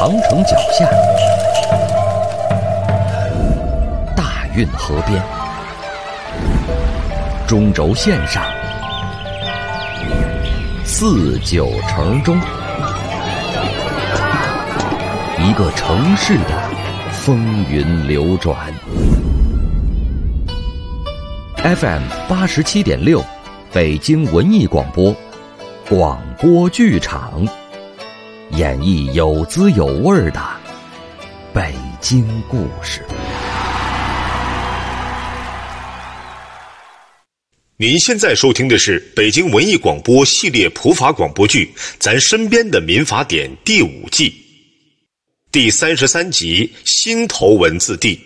长城脚下，大运河边，中轴线上，四九城中，一个城市的风云流转。FM 87.6，北京文艺广播，广播剧场，演绎有滋有味的北京故事。 您现在收听的是北京文艺广播系列普法广播剧《咱身边的民法典》第5季第33集心头文字 D。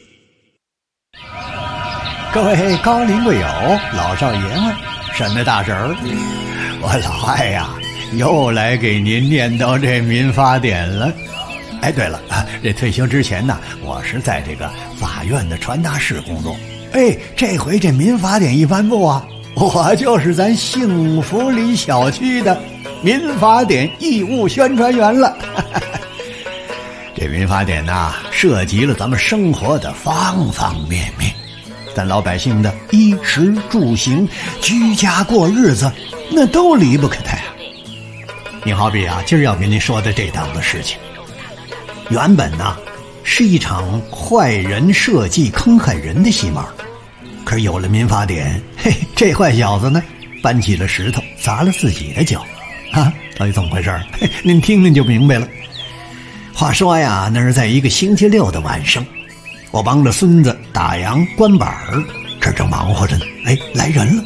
各位高龄贵友、老少爷们，什么大婶儿，我老艾呀又来给您念叨这民法典了。哎，对了，这退休之前呢，我是在这个法院的传达室工作。哎，这回这民法典一颁布啊，我就是咱幸福里小区的民法典义务宣传员了。这民法典呐，涉及了咱们生活的方方面面，咱老百姓的衣食住行、居家过日子，那都离不开它呀。你好比啊，今儿要跟您说的这档子事情，原本呢是一场坏人设计坑害人的戏码，可是有了民法典，嘿，这坏小子呢搬起了石头砸了自己的脚啊！到底怎么回事？嘿，您听听就明白了。话说呀，那是在一个星期六的晚上，我帮着孙子打烊关板儿，这正忙活着呢，哎，来人了。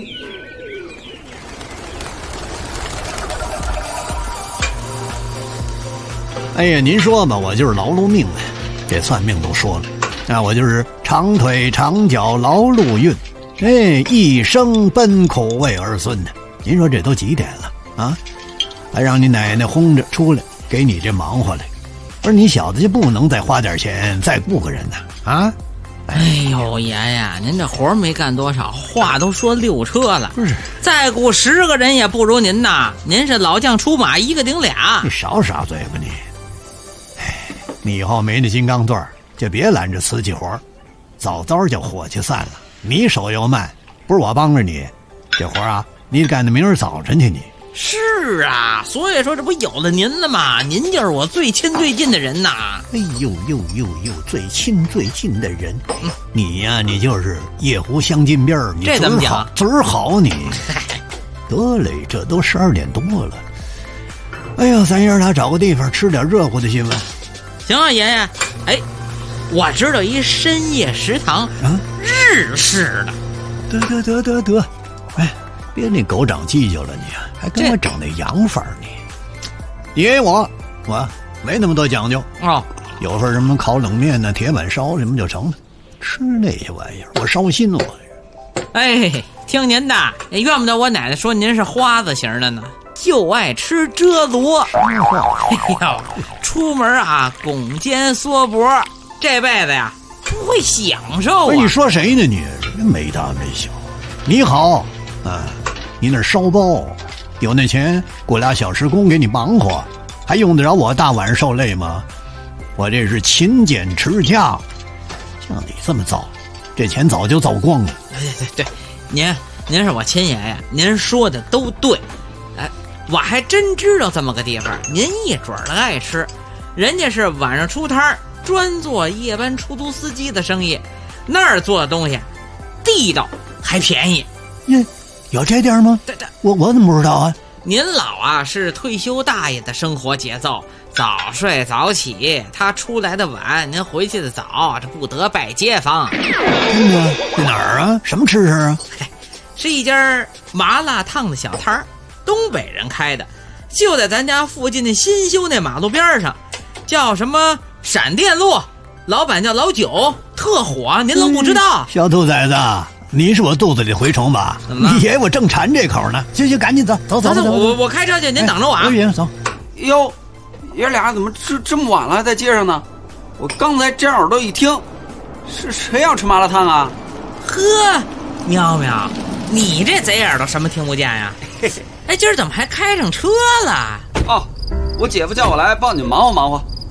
哎呀，您说吧，我就是劳碌命啊，这算命都说了，我就是长腿长脚劳碌运，哎，一生奔苦为儿孙呢。您说这都几点了啊？还让你奶奶轰着出来给你这忙活来，而你小子就不能再花点钱再雇个人呢？啊？ 哎呦，爷爷，您这活没干多少，话都说6车了， 不是， 再雇10个人也不如您呐。您是老将出马，一个顶俩。 你少耍嘴巴你！哎，你以后没那金刚钻，就别揽着瓷器活，早早就火气散了。你手又慢，不是我帮着你，这活啊，你干到明儿早晨去你。 是啊，所以说这不有了您了吗？您就是我最亲最近的人呐。 哎呦呦呦呦，最亲最近的人，你呀，你就是夜壶相近边儿，你这怎么讲？ 嘴儿好你。得嘞，这都12点多了。哎呀，咱爷儿俩找个地方吃点热乎的新闻。 行啊，爷爷。哎，我知道一深夜食堂啊，日式的。 得，哎，别那狗长犄角了你啊，还跟我整那洋法你。因为我没那么多讲究哦， 有份什么烤冷面呢、铁板烧什么就成了，吃那些玩意儿我烧心我。 哎，听您的，怨不得我奶奶说您是花子型的呢，就爱吃遮罗。哎呦，出门啊拱肩缩脖，这辈子呀不会享受啊。 你说谁呢你？没大没小。你好啊，你那烧包有那钱雇俩小时工给你忙活，还用得着我大晚上受累吗？我这是勤俭持家，像你这么造，这钱早就造光了。 对，您是我亲爷爷，您说的都对。哎，我还真知道这么个地方，您一准儿的爱吃，人家是晚上出摊专做夜班出租司机的生意，那儿做的东西地道还便宜。 有这地儿吗？ 对， 我怎么不知道啊？ 您老啊是退休大爷的生活节奏，早睡早起，他出来的晚，您回去的早，这不得拜街坊。 真的？在哪儿啊？什么吃食啊？ 是一家麻辣烫的小摊儿，东北人开的，就在咱家附近的新修那马路边上，叫什么闪电路，老板叫老九，特火，您都不知道。 小兔崽子，你是我肚子里蛔虫吧？你爷我正馋这口呢。行，赶紧走。 我开车去，您等着我啊。 走。 哟，爷俩怎么这么晚了还在街上呢？我刚才正耳朵一听，是谁要吃麻辣烫啊？ 呵，喵喵，你这贼耳朵什么听不见呀？哎，今儿怎么还开上车了？ 哦，我姐夫叫我来帮你忙活忙活。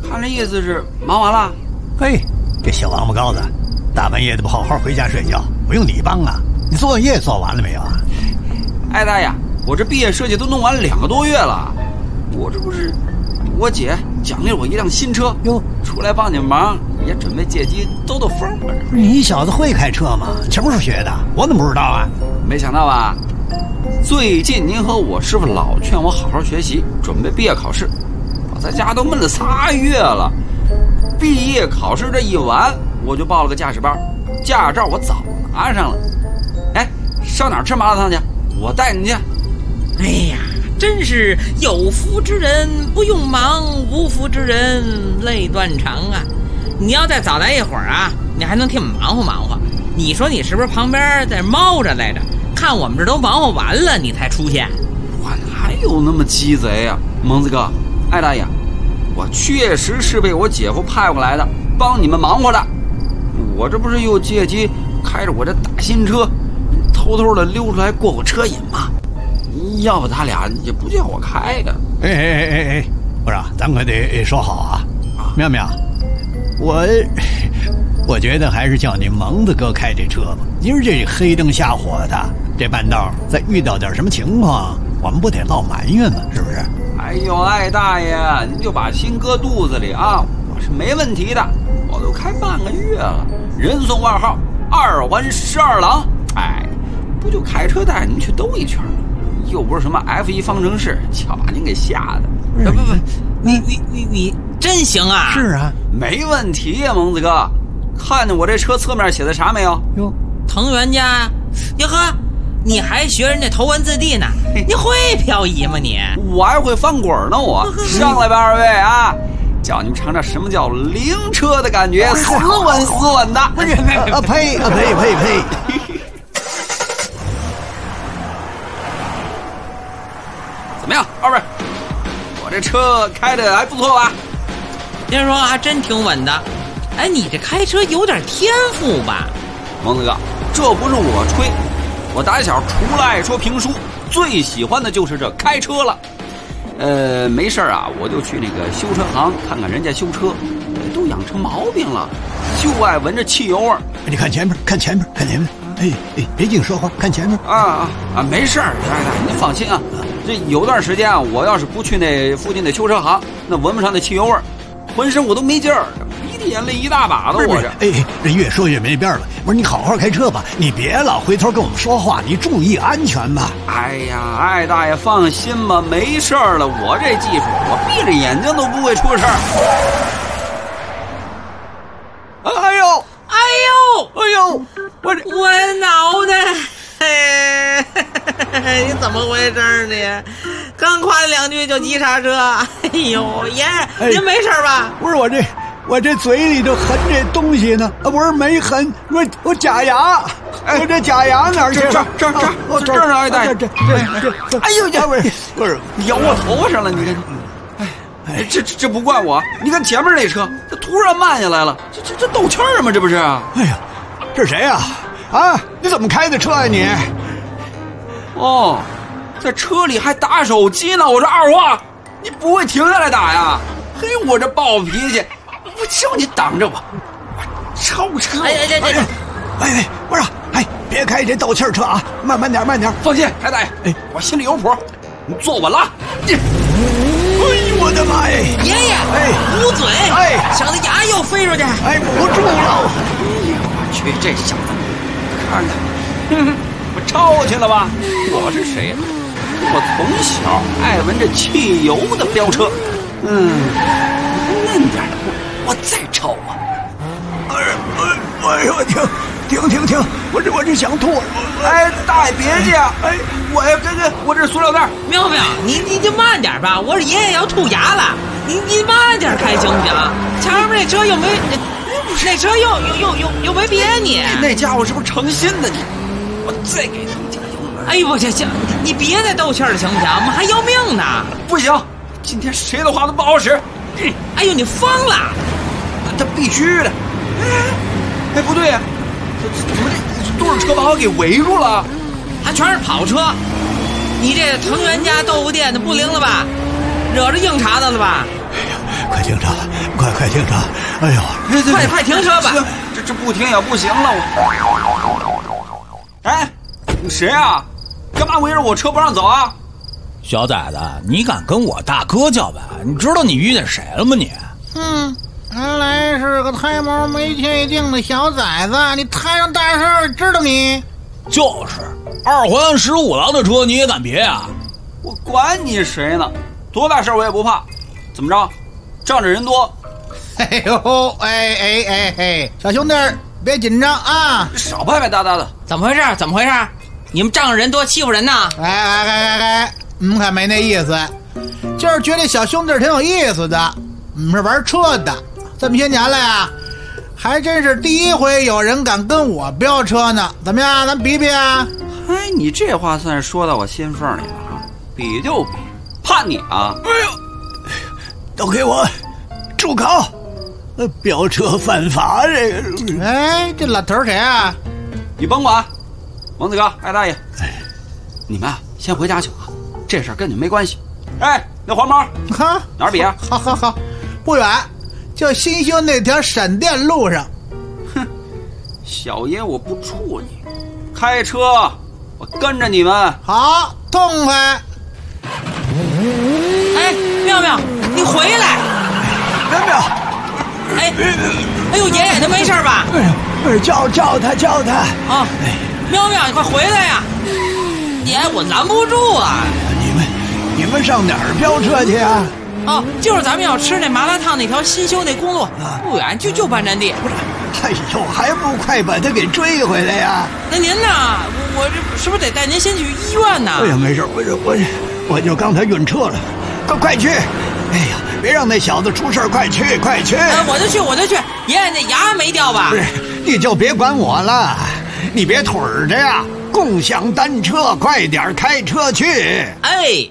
看这意思是忙完了。 嘿，这小王八羔子，大半夜的不好好回家睡觉，不用你帮啊？你作业做完了没有啊？ 哎大爷，我这毕业设计都弄完2个多月了，我这不是我姐奖励我一辆新车哟， 出来帮你忙，也准备借机兜兜风吧。 你小子会开车吗？什么时候学的？我怎么不知道啊？ 没想到吧？最近您和我师傅老劝我好好学习，准备毕业考试，我在家都闷了3月了。毕业考试这一完，我就报了个驾驶班，驾照我早拿上了。哎，上哪儿吃麻辣烫去？我带你去。 哎呀，真是有福之人不用忙，无福之人泪断肠啊！你要再早来一会儿啊，你还能替我们忙活忙活。你说你是不是旁边在猫着来着？看我们这都忙活完了，你才出现。 我哪有那么鸡贼呀，蒙子哥，艾大爷，我确实是被我姐夫派过来的，帮你们忙活的。我这不是又借机开着我这大新车，偷偷的溜出来过车瘾吗？要不他俩也不叫我开的。 哎，不是，咱可得说好啊。妙妙，我觉得还是叫你蒙子哥开这车吧。今儿这黑灯瞎火的，这半道再遇到点什么情况，我们不得落埋怨吗？是不是？ 哎呦，艾大爷，您就把心搁肚子里啊，我是没问题的。我都开半个月了，人送外号2环12郎。哎，不就开车带您去兜一圈吗？又不是什么 F1方程式，瞧把您给吓的。 不，你真行啊！ 是啊， 没问题呀，蒙子哥。看见我这车侧面写的啥没有？ 哟， 藤原家。哟呵，你还学人家头文字 D 呢？你会漂移吗你？ 我还会翻滚呢，我。上来吧2位啊，叫你们尝尝什么叫灵车的感觉，斯文的。 不是啊，呸！ 怎么样，2位？我这车开的还不错吧？ 听说还真挺稳的。哎，你这开车有点天赋吧？ 蒙子哥，这不是我吹，我打小除了爱说评书，最喜欢的就是这开车了。没事啊，我就去那个修车行看看人家修车，都养成毛病了，就爱闻着汽油味儿。 你看前面。哎，别净说话，看前面。 没事儿，您放心啊。这有段时间啊，我要是不去那附近的修车行，那闻不上那汽油味儿，浑身我都没劲儿，鼻涕眼泪一大把的。我这， 这越说越没边了。不是，你好好开车吧，你别老回头跟我们说话，你注意安全吧。 哎呀，艾大爷放心吧，没事儿了，我这技术，我闭着眼睛都不会出事儿。哎呦， 我脑袋！你怎么回事你？刚夸了2句就急刹车！哎呦，爷，您没事吧？ 不是我这嘴里头含这东西呢，不是没含，我假牙，我这假牙哪儿去？ 这儿啊，大爷，这，哎呦呀，不是咬我头上了，你看。这不怪我，你看前面那车，这突然慢下来了，这斗气儿吗？这不是？ 哎呀，这是谁呀？啊，你怎么开的车呀你？ 哦，在车里还打手机呢！我说二货，你不会停下来打呀？嘿，我这暴脾气，我叫你挡着我超车！ 哎，不是，别开这斗气车啊，慢点。 放心，海大爷，我心里有谱，你坐稳了。 哎呦我的妈呀！ 爷爷，捂嘴！小子牙又飞出去！ 不住了！ 我去，这小子，看看，我抄去了吧？我是谁呀？我从小爱闻这汽油的飙车，嫩点的我再抄啊！ 哎呦，停！我这想吐！ 大爷别介啊！我这塑料袋。 苗，你就慢点吧，我爷爷要吐牙了，你慢点开行不行？前面那车又没，那车又没别你。 那家伙是不是诚心的？我再给他一脚油门。 哎呦我行，你别再斗气了行不行？我们还要命呢。 不行，今天谁的话都不好使。 哎呦，你疯了！ 他必须的。不对呀，怎么这都是车把我给围住了？ 还全是跑车！你这藤原家豆腐店的不灵了吧？惹着硬茬子了吧？ 快停车，快停车！哎呦， 快停车吧！ 这不停也不行了，哎，你谁啊？干嘛围着我车不让走啊？ 小崽子，你敢跟我大哥叫板？你知道你遇见谁了吗你？ 原来是个胎毛没确定的小崽子，你摊上大事儿知道你？ 就是2环15郎的车你也敢别啊？ 我管你谁呢，多大事我也不怕。怎么着，仗着人多？ 哎呦，哎，小兄弟别紧张啊， 少拍拍搭搭的。 怎么回事？你们仗着人多欺负人呐？ 哎，可没那意思，就是觉得小兄弟挺有意思的。是玩车的，这么些年来啊，还真是第一回有人敢跟我飙车呢。怎么样，咱比比啊？ 哎，你这话算是说到我心缝里了啊！比就比，怕你啊！ 哎呦，都给我住口！飙车犯法，这个。 哎，这老头谁啊？ 你甭管，王子哥，艾大爷，你们啊，先回家去啊，这事儿跟你们没关系。哎，那黄毛， 哈， 哪儿比啊？ 好，不远，就新修那条闪电路上。 哼，小爷我不怵你，开车我跟着你们。 好，痛快！ 哎，妙，你回来！ 妙， 哎呦，爷爷他没事吧？ 叫他啊！妙，你快回来呀！爷，我拦不住啊！ 你们上哪儿飙车去啊？ 哦，就是咱们要吃那麻辣烫那条新修那公路，不远就办占地。 哎呦，还不快把他给追回来呀？ 那您呢？我这是不是得带您先去医院呢？ 哎呀，没事，我就刚才晕车了，快去！哎呀，别让那小子出事，快去！ 我就去。爷爷那牙没掉吧？ 不是，你就别管我了，你别腿着呀，共享单车，快点开车去。 哎。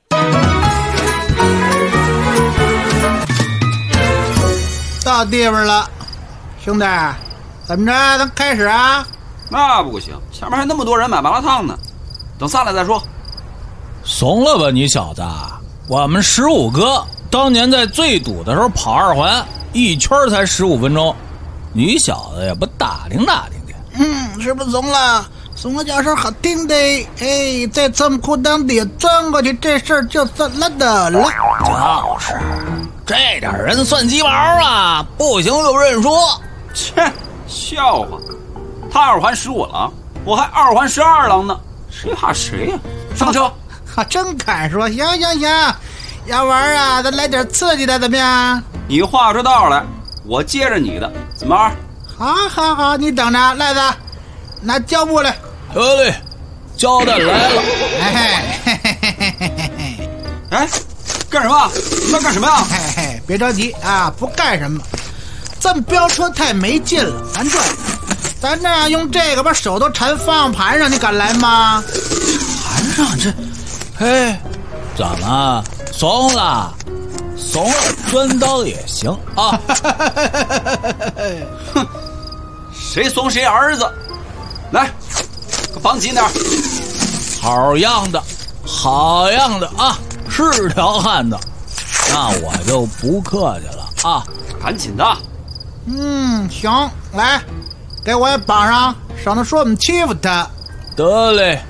到地方了，兄弟，怎么着？咱开始啊？ 那不行，下面还那么多人买麻辣烫呢，等散了再说。 怂了吧你小子！我们15哥当年在最堵的时候跑2环，一圈才15分钟，你小子也不打听去。 是不是怂了？怂了叫声好听的，哎，在这么裤裆底下钻过去，这事儿就算拉倒了。 就是，这点人算鸡毛啊！不行就认输。 切，笑话！他2环15郎，我还2环12郎呢，谁怕谁呀？上车！ 真敢说，行，要玩啊，咱来点刺激的，怎么样？ 你画出道来，我接着你的，怎么玩？ 好，你等着，赖子，拿胶布来。 得嘞，胶带来了。 哎，干什么？你要干什么呀？ 别着急啊，不干什么。这么飙车太没劲了，咱这样用这个把手都缠方向盘上，你敢来吗？ 盘上这， 嘿，怎么怂了？怂了，专刀也行啊！ 哼，谁怂谁儿子。来，可绑紧点。 好样的啊！是条汉子，那我就不客气了啊！ 赶紧的。 行，来，给我也绑上，省得说我们欺负他。 得嘞。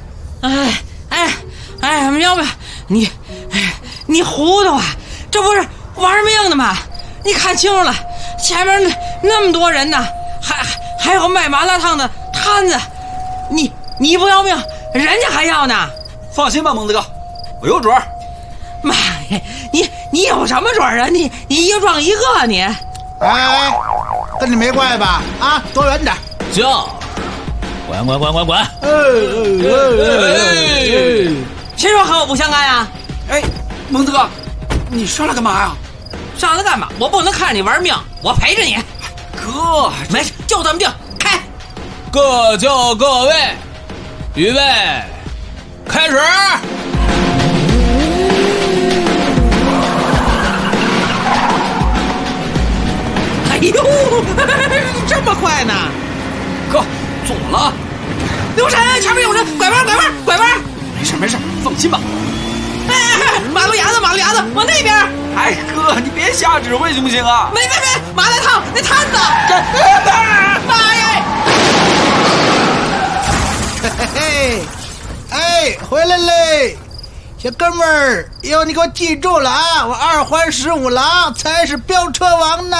哎，苗苗，你糊涂啊！这不是玩命的吗？你看清楚了，前面那么多人呢，还有卖麻辣烫的摊子，你不要命，人家还要呢。 放心吧，蒙子哥，我有准儿。 妈呀，你有什么准儿啊？你一个撞一个你。 哎，跟你没关系吧？啊，躲远点。 行，滚！ 谁说和我不相干呀？ 哎，蒙子哥，你上来干嘛呀？ 上来干嘛？我不能看着你玩命，我陪着你。 哥， 没事，就这么定，开。 各就各位，预备，开始。 哎呦，这么快呢？ 哥，左了。 刘晨，前面有人，拐弯！ 没事，放心吧。 马路牙子，往那边！ 哎哥，你别瞎指挥行不行啊？ 没，麻辣烫那摊子！妈呀！ 嘿嘿，哎，回来嘞！小哥们儿，以后你给我记住了啊！我2环15郎才是飙车王呢！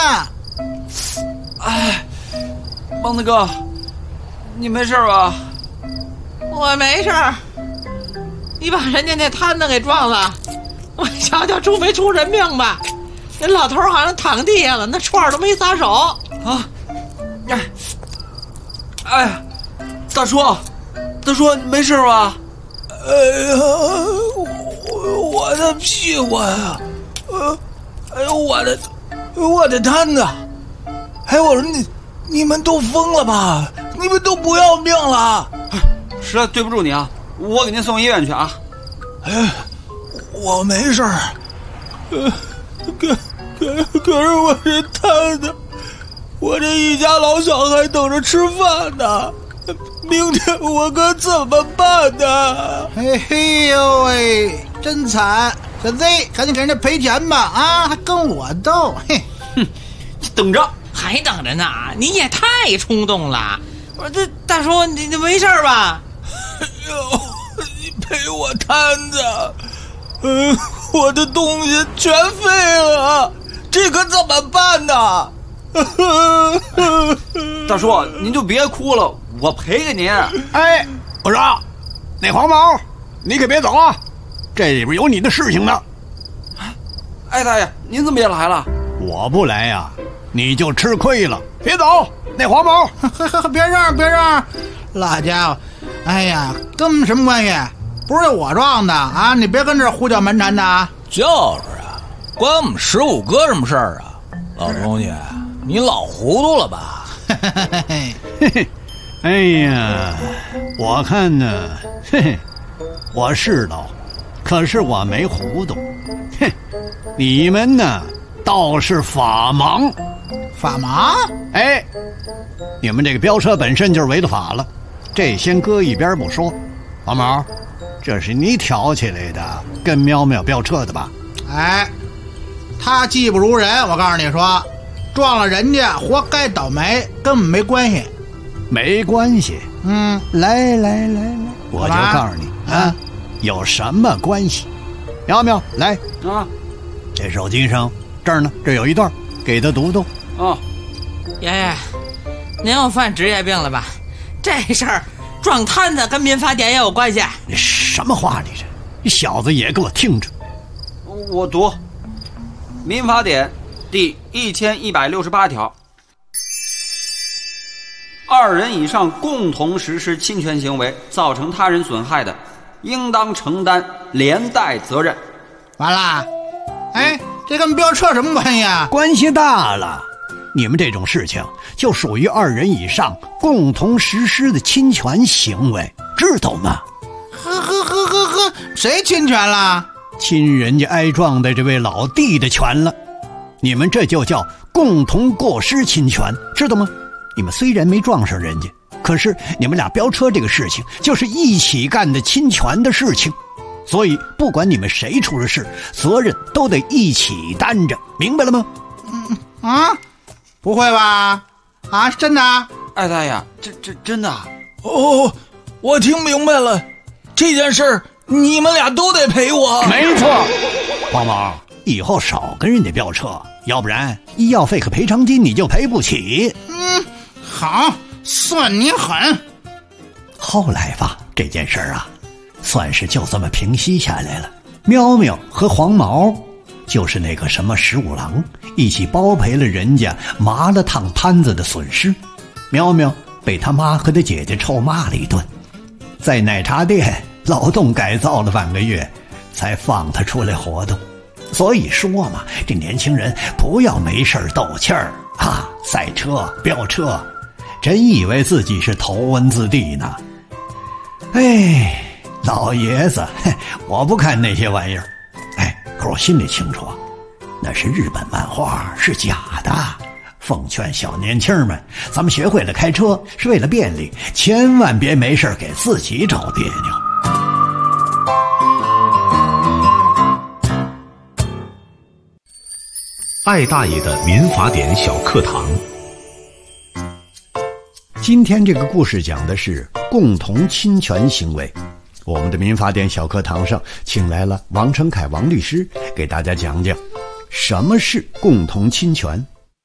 哎，蒙子哥，你没事吧？ 我没事儿。你把人家那摊子给撞了，我瞧瞧出没出人命吧？那老头好像躺地下了，那串都没撒手啊！哎，大叔，你没事吧？ 哎呀，我的屁股呀！哎呦，我的摊子！哎，我说你们都疯了吧？你们都不要命了？ 实在对不住你啊，我给您送医院去啊。 哎，我没事儿。可是我这摊子，我这一家老小还等着吃饭呢。明天我可怎么办呢？ 嘿呦喂，真惨！小 Z， 赶紧给人家赔钱吧！啊，还跟我斗！嘿， 你等着， 还等着呢！你也太冲动了！我说这大叔，你没事吧？ 哎呦，你赔我摊子，我的东西全废了，这可怎么办呢？ 大叔，您就别哭了，我赔给您。 哎，我说，那黄毛，你可别走啊，这里边有你的事情呢。 哎，大爷，您怎么也来了？ 我不来呀，你就吃亏了。别走，那黄毛， 别让，老家伙，哎呀，跟我们什么关系？不是我撞的啊！你别跟这胡搅蛮缠的啊！ 就是啊，关我们15哥什么事儿啊？老东西，你老糊涂了吧？ 嘿嘿，哎呀，我看呢，嘿嘿，我是老，可是我没糊涂。哼，你们呢倒是法盲。 法盲？ 哎，你们这个飙车本身就是违了法了，这先搁一边不说。黄毛，这是你挑起来的，跟喵喵飙车的吧？ 哎，他技不如人，我告诉你说，撞了人家活该倒霉，跟我们没关系。 没关系。来，我就告诉你啊，有什么关系？苗苗，来啊， 这手机上这儿呢，这有一段，给他读读。 哦， 爷爷，您又犯职业病了吧？这事儿撞摊子跟民法典也有关系。 你什么话你这？你小子也给我听着。 我读民法典第1168条，2人以上共同实施侵权行为，造成他人损害的，应当承担连带责任。 完了，哎，这跟飙车什么关系啊？ 关系大了。你们这种事情就属于2人以上共同实施的侵权行为，知道吗？ 呵，谁侵权了？ 侵人家挨撞的这位老弟的权了。你们这就叫共同过失侵权，知道吗？你们虽然没撞上人家，可是你们俩飙车这个事情就是一起干的侵权的事情，所以不管你们谁出了事，责任都得一起担着，明白了吗？ 不会吧？啊，真的？ 哎，大爷，这真的？ 哦，我听明白了，这件事儿你们俩都得赔我。 没错，黄毛，以后少跟人家飙车，要不然医药费和赔偿金你就赔不起。 好，算你狠。 后来吧，这件事儿啊，算是就这么平息下来了。喵喵和黄毛就是那个什么15郎一起包赔了人家麻辣烫摊子的损失。喵喵被他妈和他姐姐臭骂了一顿，在奶茶店劳动改造了半个月，才放他出来活动。所以说嘛，这年轻人不要没事斗气儿啊，赛车飙车，真以为自己是头文字 D 呢。哎，老爷子，我不看那些玩意儿。可我心里清楚，那是日本漫画，是假的。奉劝小年轻们，咱们学会了开车是为了便利，千万别没事给自己找别扭。 艾大爷的民法典小课堂。 今天这个故事讲的是共同侵权行为。我们的民法典小课堂上请来了王成凯王律师，给大家讲讲什么是共同侵权。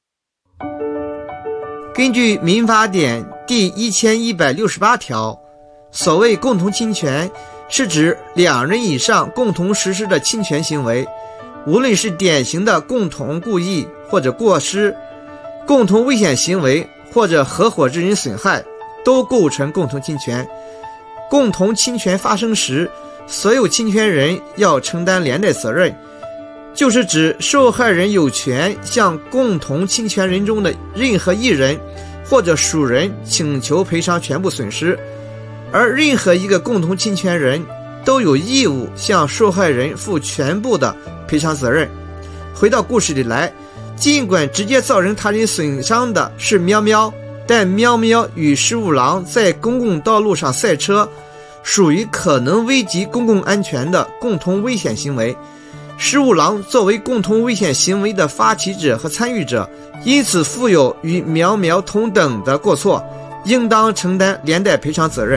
根据民法典第1168条，所谓共同侵权是指两人以上共同实施的侵权行为，无论是典型的共同故意或者过失，共同危险行为或者合伙致人损害，都构成共同侵权。共同侵权发生时，所有侵权人要承担连带责任，就是指受害人有权向共同侵权人中的任何一人或者属人请求赔偿全部损失，而任何一个共同侵权人都有义务向受害人负全部的赔偿责任。回到故事里来，尽管直接造成他人损伤的是喵喵，但喵喵与失物狼在公共道路上赛车，属于可能危及公共安全的共同危险行为。失物狼作为共同危险行为的发起者和参与者，因此负有与苗苗同等的过错，应当承担连带赔偿责任。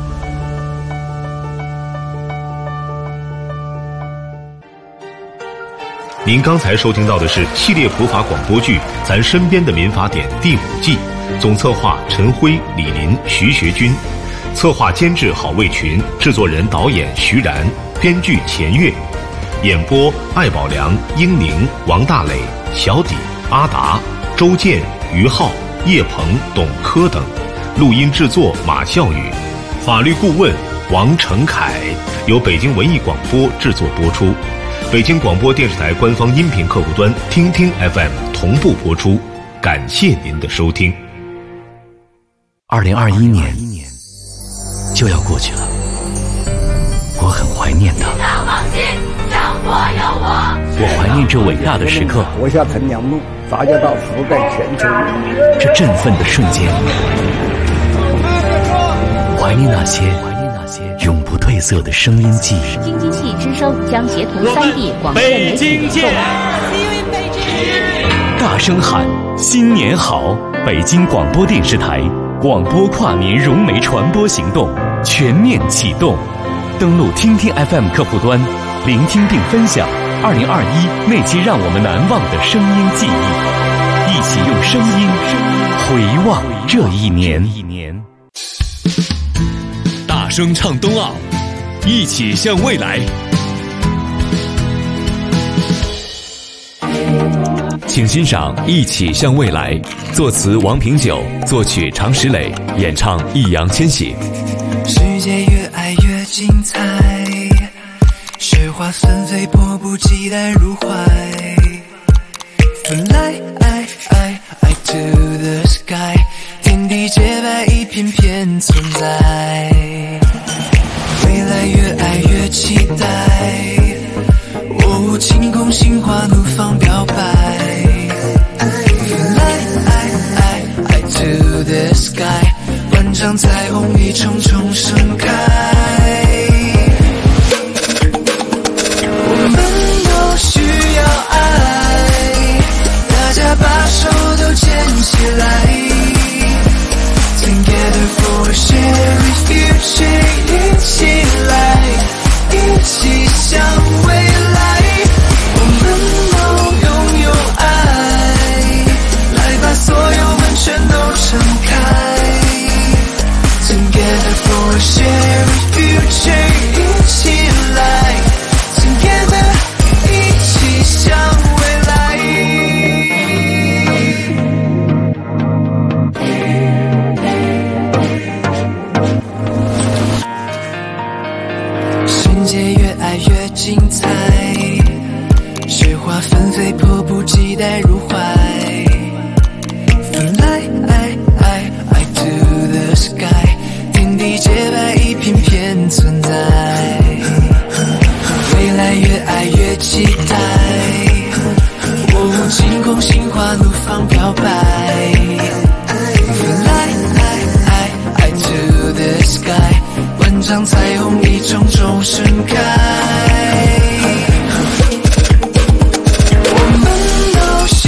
您刚才收听到的是系列普法广播剧《咱身边的民法典》第5季，总策划陈辉、李林、徐学军，策划监制郝卫群，制作人导演徐然，编剧钱月，演播艾宝良、英宁、王大磊、小底、阿达、周建、于浩、叶鹏、董科等，录音制作马笑宇，法律顾问王成凯，由北京文艺广播制作播出。北京广播电视台官方音频客户端听听 FM 同步播出，感谢您的收听。 2021年就要过去了，我很怀念它。我怀念这伟大的时刻， 活下陈良路，杂交道覆盖全球， 这振奋的瞬间，怀念那些永不褪色的声音记忆。 京津冀之声将协同3D 广电媒体见， 大声喊新年好！北京广播电视台广播跨年融媒传播行动全面启动，登录听听 FM 客户端，聆听并分享2021那期让我们难忘的声音记忆，一起用声音回望这一年。 大声唱冬奥，一起向未来。请欣赏《一起向未来》，作词王平久，作曲常石磊，演唱易烊千玺。 世界越爱越精彩，雪花纷飞，迫不及待入怀。Fly to the sky， 天地洁白，一片片存在。未来越爱越期待，哦，晴空心花怒放表白。Fly to the sky， 万丈彩虹一重重盛开。我们都需要爱，大家把手都牵起来。Together for a shared future， 一起来，一起向未来。我们都拥有爱，来把所有门全都敞开。Together for a shared future， 一起来 ，Together， 一起向未来。世界越爱越精彩，雪花纷飞，迫不及待入怀。Fly to the sky， 天地洁白，一片片存在。未来越爱越期待，哦，晴空心花怒放表白。Fly to the sky， 万丈彩虹一重重盛开。我们都需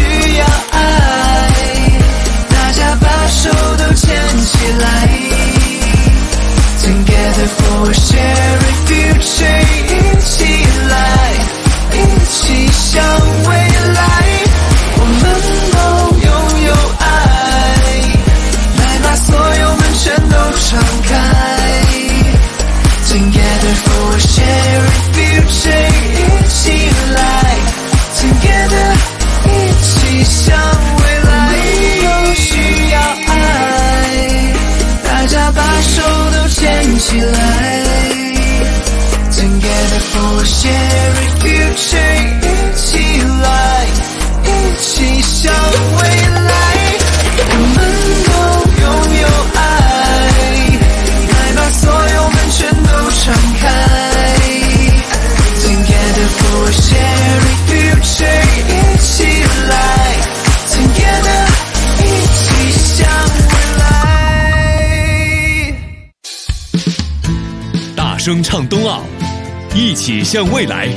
声唱冬奥，一起向未来。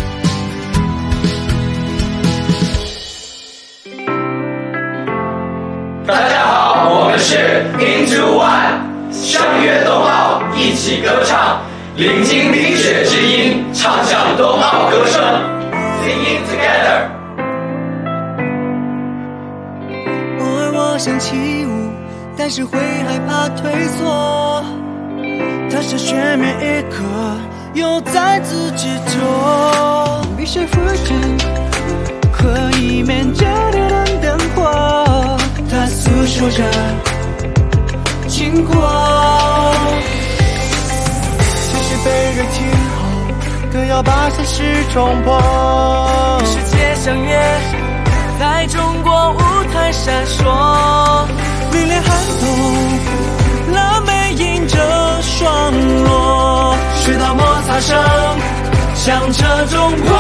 大家好，我们是 Into One， 相约冬奥，一起歌唱，聆听冰雪之音，唱响冬奥歌声 ，Singing together。 偶尔我想起舞，但是会害怕退缩。它是全面一刻，又在自己做。雨水浮沉，可以面着点灯火。它诉说着经过，即使被人听后，更要把现实冲破。世界相约，在中国舞台闪烁，历练寒冬，蓝莓迎着霜落，雪道摩擦声响彻中国。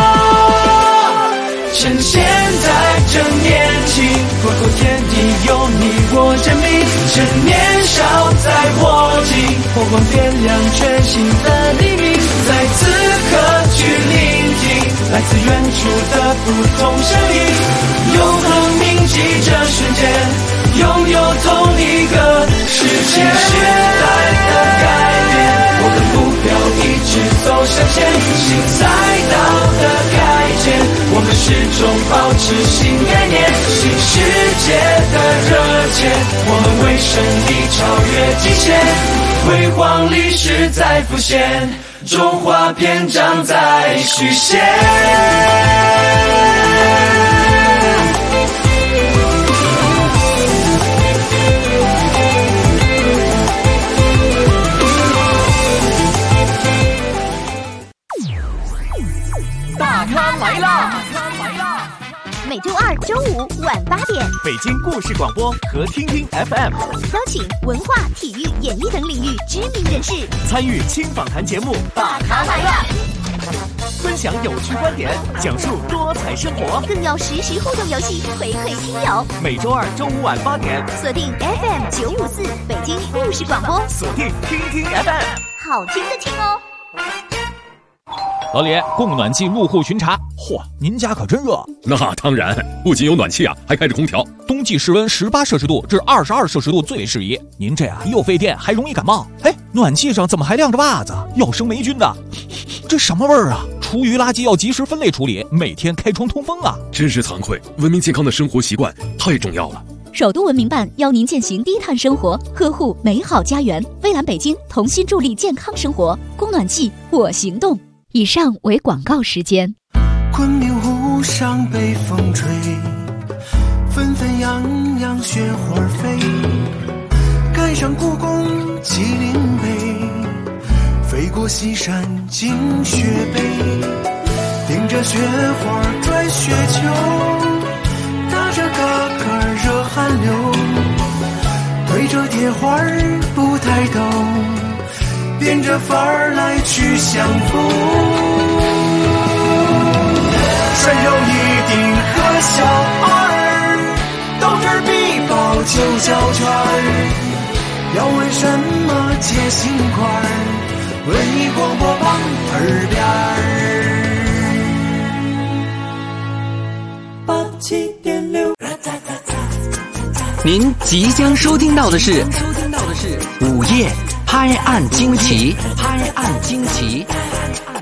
趁现在正年轻，广阔天地有你我证明。趁年少在握紧，火光点亮全新的黎明。在此刻去聆听来自远处的不同声音，永恒铭记这瞬间，拥有同一个世界。时代的改变，我的目标一直走向前，新赛道的改建，我们始终保持新概念，新世界的热切，我们为胜利超越极限，辉煌历史在浮现，中华篇章在续写。 大咖来啦！ 每周二、周五晚8点， 北京故事广播和听听 FM 邀请文化、体育、演艺等领域知名人士参与轻访谈节目《大咖来啦》，分享有趣观点，讲述多彩生活， 更有实时互动游戏回馈听友。 每周二、周五晚8点， 锁定 FM 954北京故事广播， 锁定听听 FM， 好听的听哦。 老李，供暖气入户巡查。嚯，您家可真热。 那当然，不仅有暖气啊，还开着空调。 冬季室温18摄氏度至22摄氏度最为适宜。您这又费电，还容易感冒。哎，暖气上怎么还晾着袜子？要生霉菌的。这什么味儿啊？厨余垃圾要及时分类处理，每天开窗通风啊。 真是惭愧，文明健康的生活习惯太重要了。 首都文明办邀您践行低碳生活，呵护美好家园。蔚蓝北京同心助力健康生活，供暖气我行动。以上为广告时间。 昆明湖上北风吹，纷纷扬扬雪花飞，赶上故宫麒麟碑，飞过西山进雪北，顶着雪花拽雪球，打着嘎嘎热汗流，对着铁花不抬头，变着法儿来去相逢。山有一定和小儿，斗智必报九角圈，要问什么解心块，文艺广播旁耳边87.6。 您即将收听到的是午夜拍案惊奇。